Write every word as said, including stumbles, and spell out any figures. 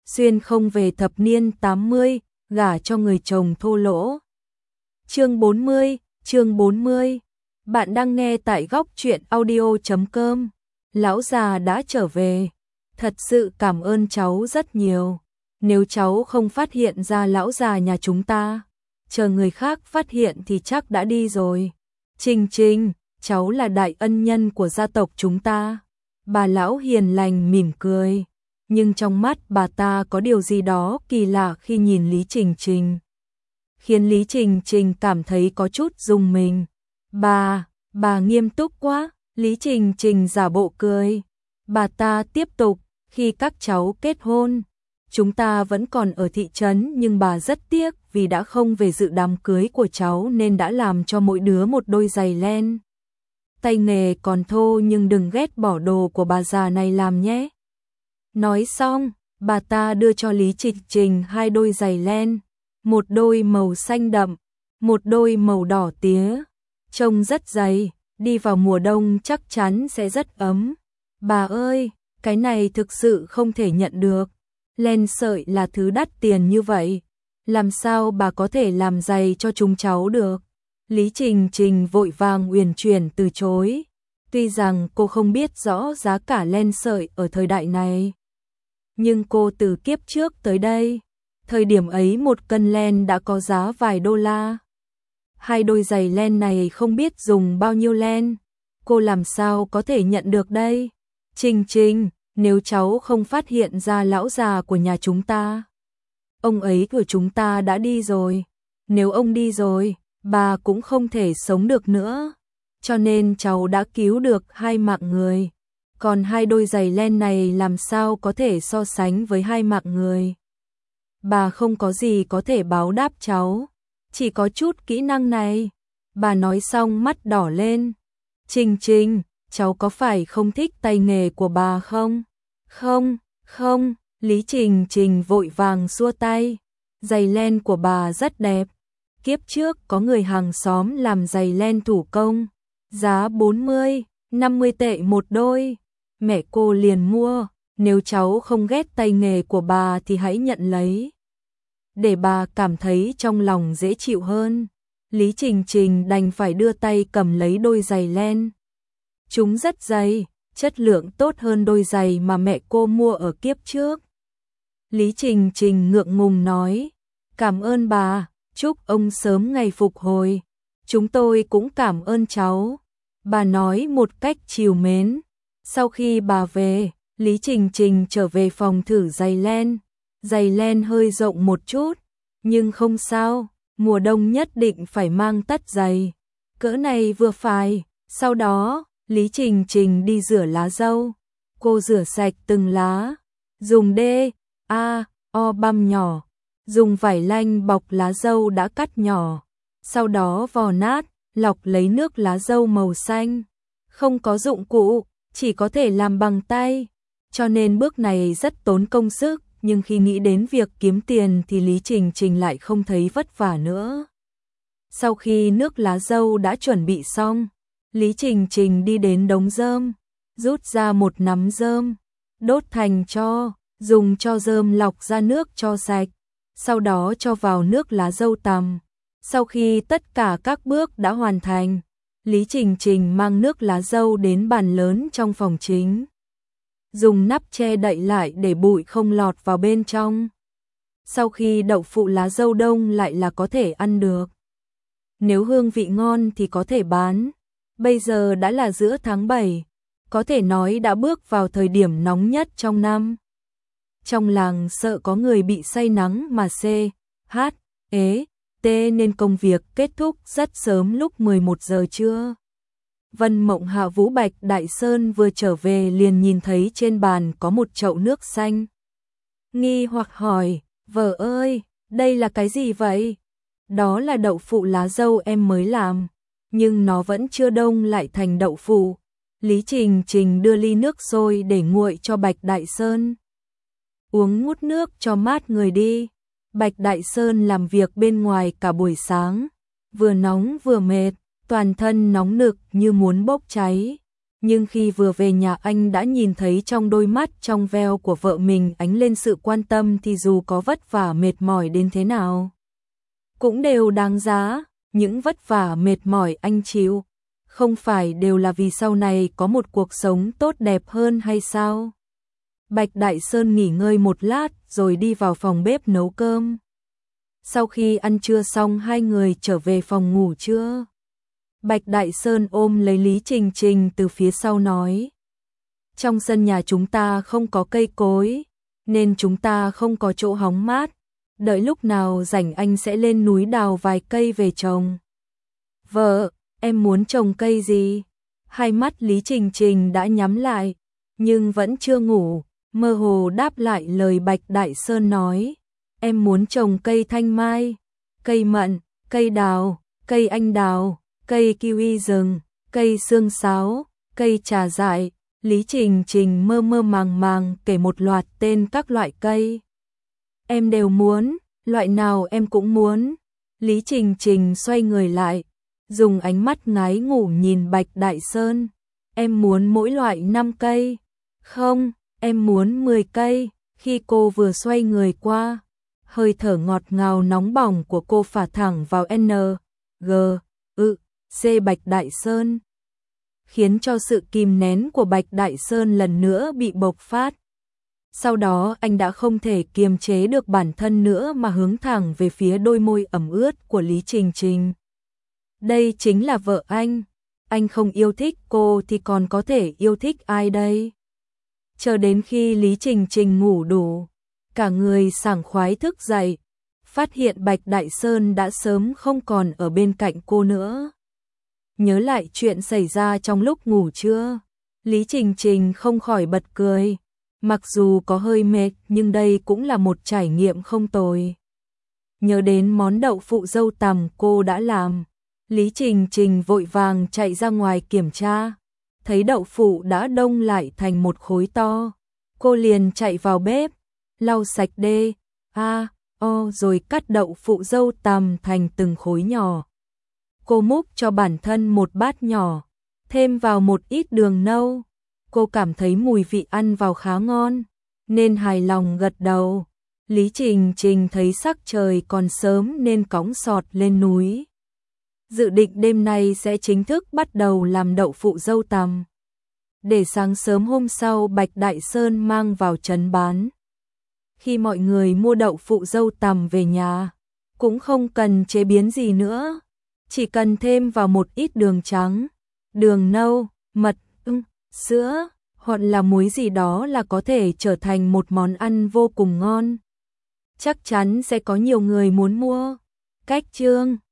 xuyên không về thập niên tám mươi, gả cho người chồng thô lỗ. Chương bốn mươi, chương bốn mươi. Bạn đang nghe tại góc truyện audio chấm com. Lão già đã trở về. Thật sự cảm ơn cháu rất nhiều. Nếu cháu không phát hiện ra lão già nhà chúng ta, chờ người khác phát hiện thì chắc đã đi rồi. Trình Trình, cháu là đại ân nhân của gia tộc chúng ta. Bà lão hiền lành mỉm cười, nhưng trong mắt bà ta có điều gì đó kỳ lạ khi nhìn Lý Trình Trình, khiến Lý Trình Trình cảm thấy có chút rùng mình. Bà, bà nghiêm túc quá. Lý Trình Trình giả bộ cười. Bà ta tiếp tục, khi các cháu kết hôn, chúng ta vẫn còn ở thị trấn, nhưng bà rất tiếc vì đã không về dự đám cưới của cháu nên đã làm cho mỗi đứa một đôi giày len. Tay nghề còn thô nhưng đừng ghét bỏ đồ của bà già này làm nhé. Nói xong, bà ta đưa cho Lý Trình Trình hai đôi giày len, một đôi màu xanh đậm, một đôi màu đỏ tía. Trông rất dày, đi vào mùa đông chắc chắn sẽ rất ấm. Bà ơi, cái này thực sự không thể nhận được. Len sợi là thứ đắt tiền như vậy, làm sao bà có thể làm giày cho chúng cháu được? Lý Trình Trình vội vàng uyển chuyển từ chối. Tuy rằng cô không biết rõ giá cả len sợi ở thời đại này, nhưng cô từ kiếp trước tới đây, thời điểm ấy một cân len đã có giá vài đô la. Hai đôi giày len này không biết dùng bao nhiêu len, cô làm sao có thể nhận được đây? Trình Trình, nếu cháu không phát hiện ra lão già của nhà chúng ta, ông ấy của chúng ta đã đi rồi. Nếu ông đi rồi, bà cũng không thể sống được nữa. Cho nên cháu đã cứu được hai mạng người. Còn hai đôi giày len này làm sao có thể so sánh với hai mạng người. Bà không có gì có thể báo đáp cháu, chỉ có chút kỹ năng này. Bà nói xong mắt đỏ lên. Trình Trình, cháu có phải không thích tay nghề của bà không? Không, không. Lý Trình Trình vội vàng xua tay. Giày len của bà rất đẹp. Kiếp trước có người hàng xóm làm giày len thủ công, giá bốn mươi, năm mươi tệ một đôi. Mẹ cô liền mua. Nếu cháu không ghét tay nghề của bà thì hãy nhận lấy, để bà cảm thấy trong lòng dễ chịu hơn. Lý Trình Trình đành phải đưa tay cầm lấy đôi giày len. Chúng rất dày, chất lượng tốt hơn đôi giày mà mẹ cô mua ở kiếp trước. Lý Trình Trình ngượng ngùng nói, cảm ơn bà, chúc ông sớm ngày phục hồi. Chúng tôi cũng cảm ơn cháu, bà nói một cách trìu mến. Sau khi bà về, Lý Trình Trình trở về phòng thử giày len. Giày len hơi rộng một chút, nhưng không sao, mùa đông nhất định phải mang tất giày. Cỡ này vừa phải. Sau đó, Lý Trình Trình đi rửa lá dâu. Cô rửa sạch từng lá, dùng D, A, O băm nhỏ, dùng vải lanh bọc lá dâu đã cắt nhỏ. Sau đó vò nát, lọc lấy nước lá dâu màu xanh. Không có dụng cụ, chỉ có thể làm bằng tay, cho nên bước này rất tốn công sức. Nhưng khi nghĩ đến việc kiếm tiền thì Lý Trình Trình lại không thấy vất vả nữa. Sau khi nước lá dâu đã chuẩn bị xong, Lý Trình Trình đi đến đống rơm, rút ra một nắm rơm, đốt thành tro, dùng cho rơm lọc ra nước cho sạch, sau đó cho vào nước lá dâu tằm. Sau khi tất cả các bước đã hoàn thành, Lý Trình Trình mang nước lá dâu đến bàn lớn trong phòng chính, dùng nắp che đậy lại để bụi không lọt vào bên trong. Sau khi đậu phụ lá dâu đông lại là có thể ăn được. Nếu hương vị ngon thì có thể bán. Bây giờ đã là giữa tháng bảy, có thể nói đã bước vào thời điểm nóng nhất trong năm. Trong làng sợ có người bị say nắng mà C, H, ế, T nên công việc kết thúc rất sớm lúc mười một giờ trưa. Vân Mộng Hạ Vũ Bạch Đại Sơn vừa trở về liền nhìn thấy trên bàn có một chậu nước xanh. Nghi hoặc hỏi, vợ ơi, đây là cái gì vậy? Đó là đậu phụ lá dâu em mới làm, nhưng nó vẫn chưa đông lại thành đậu phụ. Lý Trình Trình đưa ly nước sôi để nguội cho Bạch Đại Sơn. Uống ngút nước cho mát người đi. Bạch Đại Sơn làm việc bên ngoài cả buổi sáng, vừa nóng vừa mệt, toàn thân nóng nực như muốn bốc cháy. Nhưng khi vừa về nhà anh đã nhìn thấy trong đôi mắt trong veo của vợ mình ánh lên sự quan tâm thì dù có vất vả mệt mỏi đến thế nào cũng đều đáng giá. Những vất vả mệt mỏi anh chịu không phải đều là vì sau này có một cuộc sống tốt đẹp hơn hay sao? Bạch Đại Sơn nghỉ ngơi một lát rồi đi vào phòng bếp nấu cơm. Sau khi ăn trưa xong hai người trở về phòng ngủ trưa. Bạch Đại Sơn ôm lấy Lý Trình Trình từ phía sau nói. Trong sân nhà chúng ta không có cây cối, nên chúng ta không có chỗ hóng mát. Đợi lúc nào rảnh anh sẽ lên núi đào vài cây về trồng. Vợ, em muốn trồng cây gì? Hai mắt Lý Trình Trình đã nhắm lại, nhưng vẫn chưa ngủ, mơ hồ đáp lại lời Bạch Đại Sơn nói. Em muốn trồng cây thanh mai, cây mận, cây đào, cây anh đào, cây kiwi rừng, cây sương sáo, cây trà dại. Lý Trình Trình mơ mơ màng màng kể một loạt tên các loại cây. Em đều muốn, loại nào em cũng muốn. Lý Trình Trình xoay người lại, dùng ánh mắt ngái ngủ nhìn Bạch Đại Sơn. Em muốn mỗi loại năm cây. Không, em muốn mười cây. Khi cô vừa xoay người qua, hơi thở ngọt ngào nóng bỏng của cô phả thẳng vào N, G, ư, C Bạch Đại Sơn, khiến cho sự kìm nén của Bạch Đại Sơn lần nữa bị bộc phát. Sau đó anh đã không thể kiềm chế được bản thân nữa mà hướng thẳng về phía đôi môi ẩm ướt của Lý Trình Trình. Đây chính là vợ anh. Anh không yêu thích cô thì còn có thể yêu thích ai đây? Chờ đến khi Lý Trình Trình ngủ đủ, cả người sảng khoái thức dậy, phát hiện Bạch Đại Sơn đã sớm không còn ở bên cạnh cô nữa. Nhớ lại chuyện xảy ra trong lúc ngủ trưa, Lý Trình Trình không khỏi bật cười. Mặc dù có hơi mệt nhưng đây cũng là một trải nghiệm không tồi. Nhớ đến món đậu phụ dâu tằm cô đã làm, Lý Trình Trình vội vàng chạy ra ngoài kiểm tra. Thấy đậu phụ đã đông lại thành một khối to, cô liền chạy vào bếp, lau sạch đê, a, o rồi cắt đậu phụ dâu tằm thành từng khối nhỏ. Cô múc cho bản thân một bát nhỏ, thêm vào một ít đường nâu. Cô cảm thấy mùi vị ăn vào khá ngon, nên hài lòng gật đầu. Lý Trình Trình thấy sắc trời còn sớm nên cõng sọt lên núi. Dự định đêm nay sẽ chính thức bắt đầu làm đậu phụ dâu tằm, để sáng sớm hôm sau Bạch Đại Sơn mang vào trấn bán. Khi mọi người mua đậu phụ dâu tằm về nhà, cũng không cần chế biến gì nữa, chỉ cần thêm vào một ít đường trắng, đường nâu, mật, ưng, sữa, hoặc là muối gì đó là có thể trở thành một món ăn vô cùng ngon. Chắc chắn sẽ có nhiều người muốn mua. Cách chương